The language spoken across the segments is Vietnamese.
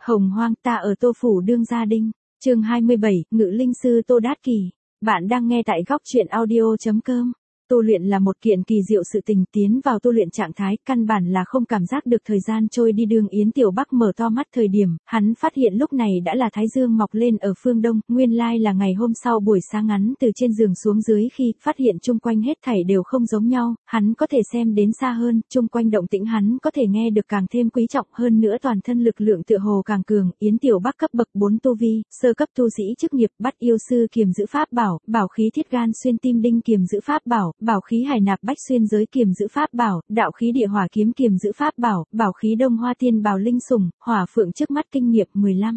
Hồng hoang ta ở Tô Phủ đương gia đinh, chương 27, Ngự Linh Sư Tô Đát Kỷ. Bạn đang nghe tại góc truyện audio.com. Tu luyện là một kiện kỳ diệu sự tình, tiến vào tu luyện trạng thái, căn bản là không cảm giác được thời gian trôi đi. Đường Yến Tiểu Bắc mở to mắt thời điểm, hắn phát hiện lúc này đã là thái dương mọc lên ở phương đông, nguyên lai là ngày hôm sau buổi sáng ngắn từ trên giường xuống dưới khi phát hiện chung quanh hết thảy đều không giống nhau, hắn có thể xem đến xa hơn, chung quanh động tĩnh hắn có thể nghe được càng thêm quý trọng hơn nữa, toàn thân lực lượng tựa hồ càng cường. Yến Tiểu Bắc cấp bậc 4 tu vi, sơ cấp tu sĩ chức nghiệp, bắt yêu sư kiềm giữ pháp bảo, bảo khí thiết gan xuyên tim đinh kiềm giữ pháp bảo, bảo khí hải nạp bách xuyên giới kiềm giữ pháp bảo, đạo khí địa hỏa kiếm kiềm giữ pháp bảo, bảo khí đông hoa tiên bào linh sủng, hỏa phượng trước mắt kinh nghiệm 15.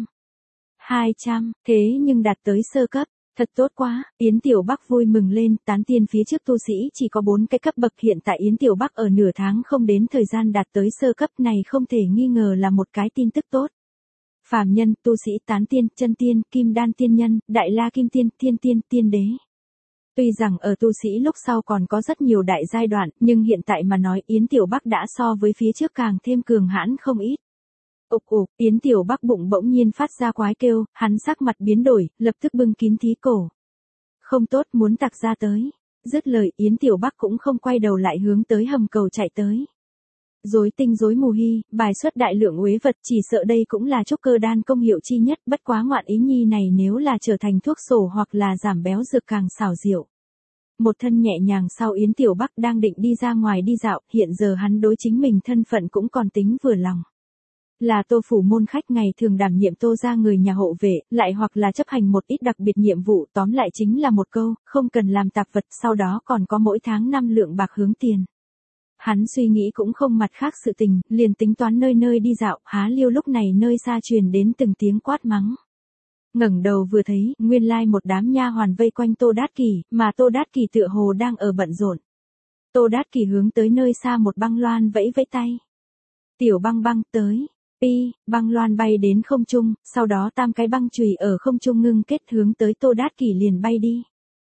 200, thế nhưng đạt tới sơ cấp, thật tốt quá. Yến Tiểu Bắc vui mừng lên, tán tiên phía trước tu sĩ chỉ có 4 cái cấp bậc, hiện tại Yến Tiểu Bắc ở nửa tháng không đến thời gian đạt tới sơ cấp này không thể nghi ngờ là một cái tin tức tốt. Phàm nhân, tu sĩ, tán tiên, chân tiên, kim đan tiên nhân, đại la kim tiên, thiên tiên, tiên đế. Tuy rằng ở tu sĩ lúc sau còn có rất nhiều đại giai đoạn, nhưng hiện tại mà nói Yến Tiểu Bắc đã so với phía trước càng thêm cường hãn không ít. Ục ục, Yến Tiểu Bắc bụng bỗng nhiên phát ra quái kêu, hắn sắc mặt biến đổi, lập tức bưng kín thí cổ. Không tốt, muốn tặc ra tới. Dứt lời Yến Tiểu Bắc cũng không quay đầu lại hướng tới hầm cầu chạy tới. Rối tinh rối mù hy, bài xuất đại lượng uế vật, chỉ sợ đây cũng là trúc cơ đan công hiệu chi nhất, bất quá ngoạn ý nhi này nếu là trở thành thuốc sổ hoặc là giảm béo dược càng xảo diệu. Một thân nhẹ nhàng sau Yến Tiểu Bắc đang định đi ra ngoài đi dạo, hiện giờ hắn đối chính mình thân phận cũng còn tính vừa lòng. Là Tô Phủ môn khách, ngày thường đảm nhiệm Tô gia người nhà hộ vệ, lại hoặc là chấp hành một ít đặc biệt nhiệm vụ, tóm lại chính là một câu, không cần làm tạp vật, sau đó còn có mỗi tháng 5 lượng bạc hướng tiền. Hắn suy nghĩ cũng không mặt khác sự tình, liền tính toán nơi nơi đi dạo, há liêu lúc này nơi xa truyền đến từng tiếng quát mắng. Ngẩng đầu vừa thấy, nguyên lai một đám nha hoàn vây quanh Tô Đát Kỷ, mà Tô Đát Kỷ tựa hồ đang ở bận rộn. Tô Đát Kỷ hướng tới nơi xa một băng loan vẫy vẫy tay. Tiểu băng băng tới. Băng loan bay đến không trung, sau đó tam cái băng chùy ở không trung ngưng kết hướng tới Tô Đát Kỷ liền bay đi.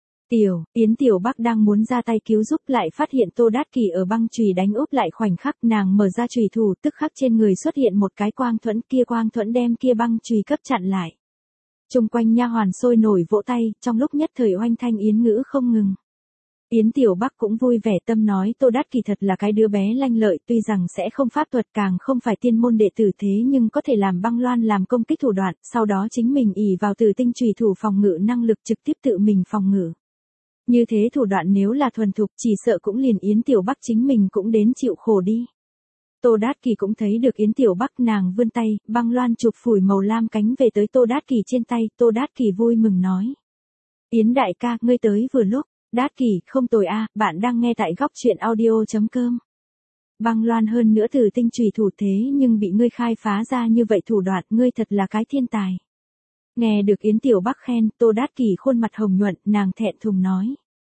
Yến Tiểu Bắc đang muốn ra tay cứu giúp lại phát hiện Tô Đát Kỷ ở băng chùy đánh úp lại, khoảnh khắc nàng mở ra chùy thủ, tức khắc trên người xuất hiện một cái quang thuẫn, kia quang thuẫn đem kia băng chùy cấp chặn lại. Chung quanh nha hoàn sôi nổi vỗ tay, trong lúc nhất thời oanh thanh yến ngữ không ngừng. Yến Tiểu Bắc cũng vui vẻ tâm nói Tô Đát Kỷ thật là cái đứa bé lanh lợi, tuy rằng sẽ không pháp thuật càng không phải tiên môn đệ tử, thế nhưng có thể làm băng loan làm công kích thủ đoạn, sau đó chính mình ỷ vào tử tinh chùy thủ phòng ngự năng lực trực tiếp tự mình phòng ngự. Như thế thủ đoạn nếu là thuần thục chỉ sợ cũng liền Yến Tiểu Bắc chính mình cũng đến chịu khổ đi. Tô Đát Kỷ cũng thấy được Yến Tiểu Bắc, nàng vươn tay, băng loan chụp phủi màu lam cánh về tới Tô Đát Kỷ trên tay, Tô Đát Kỷ vui mừng nói. Yến đại ca, ngươi tới vừa lúc. Đát Kỷ, không tồi a, bạn đang nghe tại góc truyện audio.com. Băng loan hơn nữa từ tinh chùy thủ, thế nhưng bị ngươi khai phá ra như vậy thủ đoạn, ngươi thật là cái thiên tài. Nghe được Yến Tiểu Bắc khen, Tô Đát Kỷ khuôn mặt hồng nhuận, nàng thẹn thùng nói.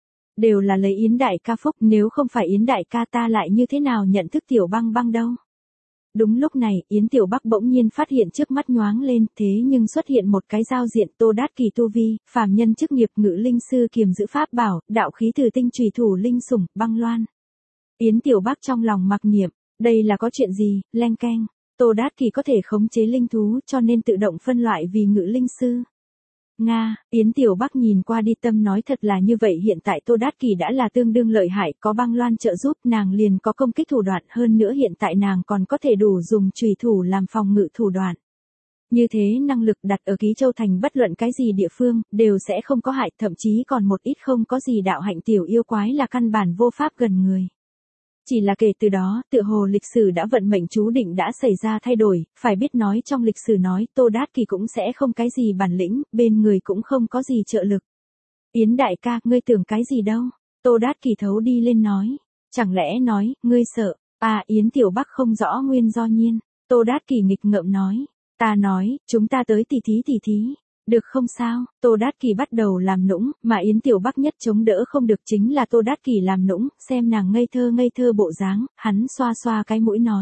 Đều là lấy Yến đại ca phúc, nếu không phải Yến đại ca ta lại như thế nào nhận thức Tiểu băng băng đâu. Đúng lúc này, Yến Tiểu Bắc bỗng nhiên phát hiện trước mắt nhoáng lên, thế nhưng xuất hiện một cái giao diện Tô Đát Kỷ tu vi, phàm nhân chức nghiệp, ngự linh sư kiềm giữ pháp bảo, đạo khí từ tinh chùy thủ linh sủng, băng loan. Yến Tiểu Bắc trong lòng mặc niệm, đây là có chuyện gì, leng keng, Tô Đát Kỷ có thể khống chế linh thú cho nên tự động phân loại vì ngự linh sư. Nga, Yến Tiểu Bắc nhìn qua đi tâm nói thật là như vậy, hiện tại Tô Đát Kỷ đã là tương đương lợi hại, có băng loan trợ giúp nàng liền có công kích thủ đoạn, hơn nữa hiện tại nàng còn có thể đủ dùng chùy thủ làm phòng ngự thủ đoạn. Như thế năng lực đặt ở Ký Châu thành bất luận cái gì địa phương, đều sẽ không có hại, thậm chí còn một ít không có gì đạo hạnh tiểu yêu quái là căn bản vô pháp gần người. Chỉ là kể từ đó, tựa hồ lịch sử đã vận mệnh chú định đã xảy ra thay đổi, phải biết nói trong lịch sử nói Tô Đát Kỷ cũng sẽ không cái gì bản lĩnh, bên người cũng không có gì trợ lực. Yến đại ca, ngươi tưởng cái gì đâu? Tô Đát Kỷ thấu đi lên nói. Chẳng lẽ nói, ngươi sợ? Yến Tiểu Bắc không rõ nguyên do nhiên. Tô Đát Kỷ nghịch ngợm nói. Ta nói, chúng ta tới tỉ thí. Được không sao, Tô Đát Kỷ bắt đầu làm nũng, mà Yến Tiểu Bắc nhất chống đỡ không được chính là Tô Đát Kỷ làm nũng, xem nàng ngây thơ bộ dáng, hắn xoa xoa cái mũi nói.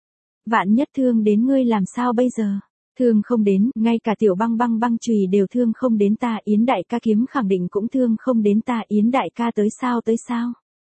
Vạn nhất thương đến ngươi làm sao bây giờ? Thương không đến, ngay cả tiểu băng chùy đều thương không đến ta, Yến đại ca kiếm khẳng định cũng thương không đến ta, Yến đại ca tới sao?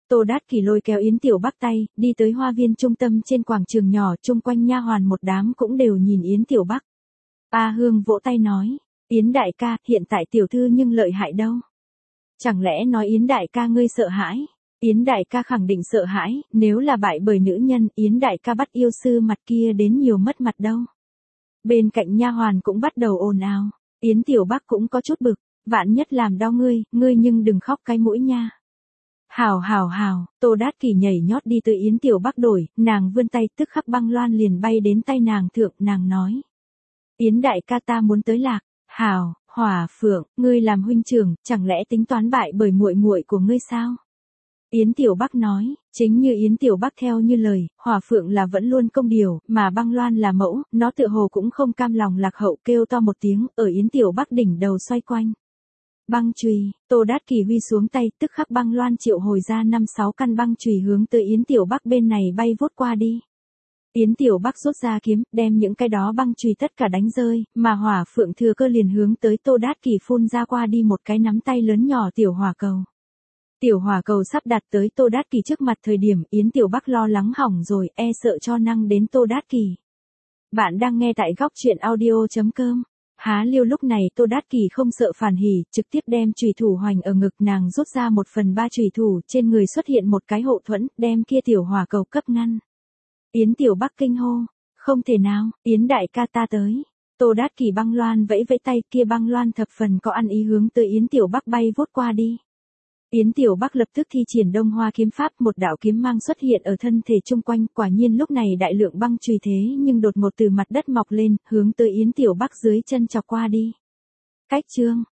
Tô Đát Kỷ lôi kéo Yến Tiểu Bắc tay, đi tới hoa viên trung tâm trên quảng trường nhỏ, chung quanh nha hoàn một đám cũng đều nhìn Yến Tiểu Bắc. A Hương vỗ tay nói, Yến đại ca, hiện tại tiểu thư nhưng lợi hại đâu. Chẳng lẽ nói Yến đại ca ngươi sợ hãi? Yến đại ca khẳng định sợ hãi, nếu là bại bởi nữ nhân, Yến đại ca bắt yêu sư mặt kia đến nhiều mất mặt đâu. Bên cạnh nha hoàn cũng bắt đầu ồn ào, Yến Tiểu Bắc cũng có chút bực, vạn nhất làm đau ngươi nhưng đừng khóc cái mũi nha. Hảo, Tô Đát Kỷ nhảy nhót đi tới Yến Tiểu Bắc đổi, nàng vươn tay tức khắc băng loan liền bay đến tay nàng thượng, nàng nói. Yến đại ca ta muốn tới lạc, hảo, Hỏa Phượng, ngươi làm huynh trưởng, chẳng lẽ tính toán bại bởi muội muội của ngươi sao? Yến Tiểu Bắc nói, chính như Yến Tiểu Bắc theo như lời, Hỏa Phượng là vẫn luôn công điều, mà băng loan là mẫu, nó tựa hồ cũng không cam lòng lạc hậu, kêu to một tiếng, ở Yến Tiểu Bắc đỉnh đầu xoay quanh. Băng chùy, Tô Đát Kỷ huy xuống tay, tức khắc băng loan triệu hồi ra 5-6 căn băng chùy hướng tới Yến Tiểu Bắc bên này bay vút qua đi. Yến Tiểu Bắc rút ra kiếm, đem những cái đó băng chùy tất cả đánh rơi, mà Hỏa Phượng thừa cơ liền hướng tới Tô Đát Kỷ phun ra qua đi một cái nắm tay lớn nhỏ tiểu hỏa cầu. Tiểu hỏa cầu sắp đặt tới Tô Đát Kỷ trước mặt thời điểm Yến Tiểu Bắc lo lắng hỏng rồi, e sợ cho năng đến Tô Đát Kỷ. Bạn đang nghe tại góc truyện audio.com. Há liêu lúc này Tô Đát Kỷ không sợ phản hỉ, trực tiếp đem chùy thủ hoành ở ngực, nàng rút ra 1/3 chùy thủ, trên người xuất hiện một cái hộ thuẫn, đem kia tiểu hỏa cầu cấp ngăn. Yến Tiểu Bắc kinh hô, không thể nào, Yến đại ca ta tới. Tô Đát Kỷ băng loan vẫy vẫy tay, kia băng loan thập phần có ăn ý hướng tới Yến Tiểu Bắc bay vút qua đi. Yến Tiểu Bắc lập tức thi triển Đông Hoa kiếm pháp, một đạo kiếm mang xuất hiện ở thân thể chung quanh, quả nhiên lúc này đại lượng băng chùy thế nhưng đột ngột từ mặt đất mọc lên, hướng tới Yến Tiểu Bắc dưới chân chọc qua đi. Cách chương